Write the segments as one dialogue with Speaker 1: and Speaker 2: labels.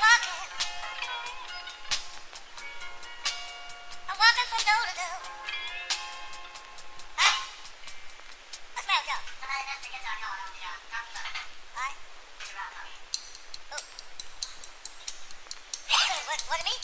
Speaker 1: walking. I'm walking from door to door. Hey, what's the matter with y'all? Somebody left the guitar going on the coffee bar. Alright. It's around coffee. Oh. What do you mean?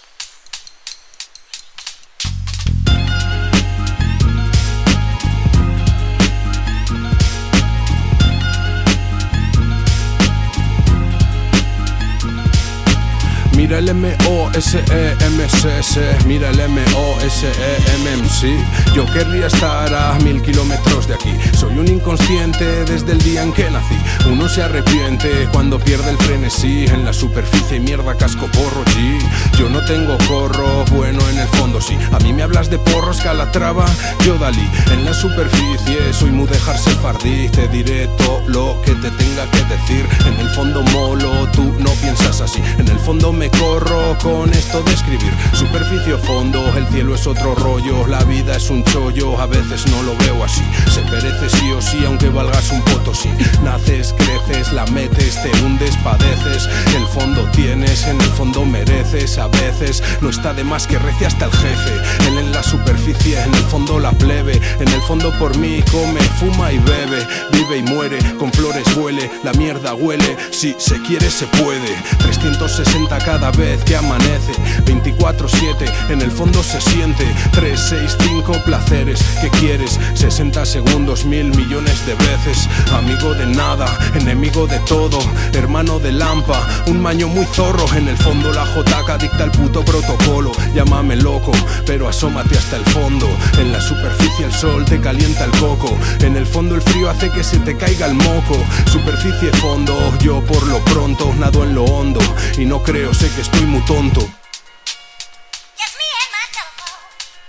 Speaker 2: Mira el M-O-S-E-M-S-S, mira el M-O-S-E-M-M-C. Yo querría estar a 1000 kilómetros de aquí. Soy un inconsciente desde el día en que nací. Uno se arrepiente cuando pierde el frenesí. En la superficie mierda casco porro, G. Yo no tengo corro, bueno en el fondo sí. A mí me hablas de porros, Calatrava, yo Dalí. En la superficie soy Mudéjar Sefardí. Te diré todo lo que te tenga que decir. En el fondo molo, tú no piensas así. En el fondo me corro con esto de escribir. Superficie o fondo, el cielo es otro rollo. La vida es un chollo, a veces no lo veo así. Se perece sí o sí, aunque valgas un potosí. Naces, creces, la metes, te hundes, padeces. El fondo tienes, en el fondo mereces. A veces no está de más que rece hasta el jefe. Él en la superficie, en el fondo la plebe. En el fondo por mí come, fuma y bebe. Vive y muere, con flores huele. La mierda huele, si se quiere se puede. 360 cada vez que amanece, 24/7, en el fondo se siente. 3, 6, 5 placeres que quieres, 60 segundos, 1000 millones de veces. Amigo de nada, enemigo de todo, hermano de Lampa, un maño muy zorro. En el fondo la jotaca dicta el puto protocolo. Llámame loco, pero asómate hasta el fondo. En la superficie el sol te calienta el coco. En el fondo el frío hace que se te caiga el moco. Superficie, fondo, yo por lo pronto nado en lo hondo. Y no creo, sé que estoy muy tonto.
Speaker 1: Just me and my telephone.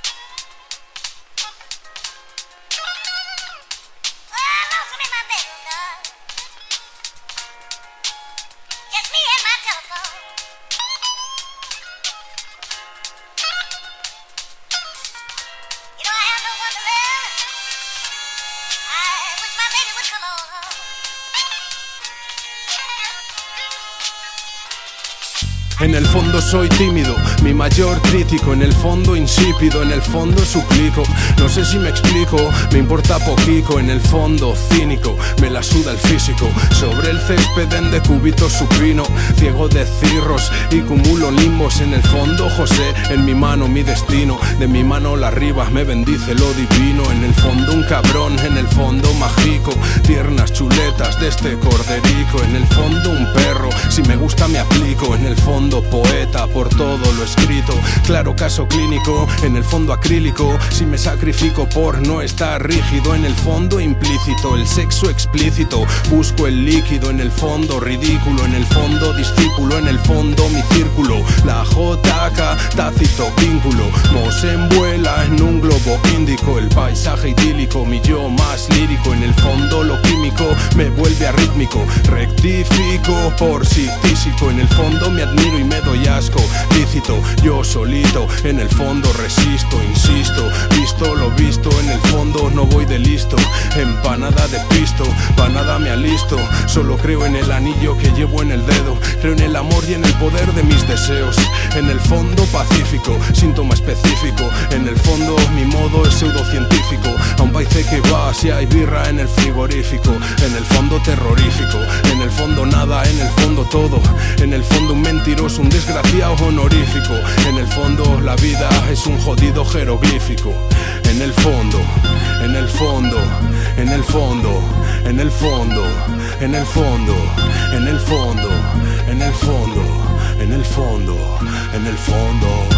Speaker 1: Oh, I lost him in my bedroom, dog. Just me and my telephone. You know I have no one to love. I wish my baby would come on home.
Speaker 2: En el fondo soy tímido, mi mayor crítico. En el fondo insípido, en el fondo suplico. No sé si me explico, me importa poquico. En el fondo cínico, me la suda el físico. Sobre el césped en decúbito supino, ciego de cirros y cumulo limbos. En el fondo José, en mi mano mi destino. De mi mano la arriba me bendice lo divino. En el fondo un cabrón, en el fondo mágico. Tiernas chuletas de este corderico. En el fondo un perro, si me gusta me aplico. En el fondo poeta por todo lo escrito. Claro, caso clínico, en el fondo acrílico. Si me sacrifico por no estar rígido. En el fondo implícito, el sexo explícito. Busco el líquido, en el fondo ridículo. En el fondo discípulo, en el fondo mi círculo. La JK, tácito vínculo. Mos envuela en un globo índico. El paisaje idílico, mi yo más lírico. En el fondo lo químico me vuelve arrítmico. Rectifico por si tísico. En el fondo me admiro y me doy asco, lícito, yo solito, en el fondo resisto, insisto, visto lo visto, en el fondo no voy de listo, empanada de pisto, pa' nada me alisto, solo creo en el anillo que llevo en el dedo, creo en el amor y en el poder de mis deseos, en el fondo pacífico, síntoma específico, en el fondo mi modo es pseudocientífico, a un país que va si hay birra en el frigorífico, en el fondo terrorífico, en el fondo nada, en el fondo todo, en el fondo un mentiroso, un desgraciado honorífico. En el fondo la vida es un jodido jeroglífico. En el fondo, en el fondo, en el fondo, en el fondo, en el fondo, en el fondo, en el fondo, en el fondo, en el fondo.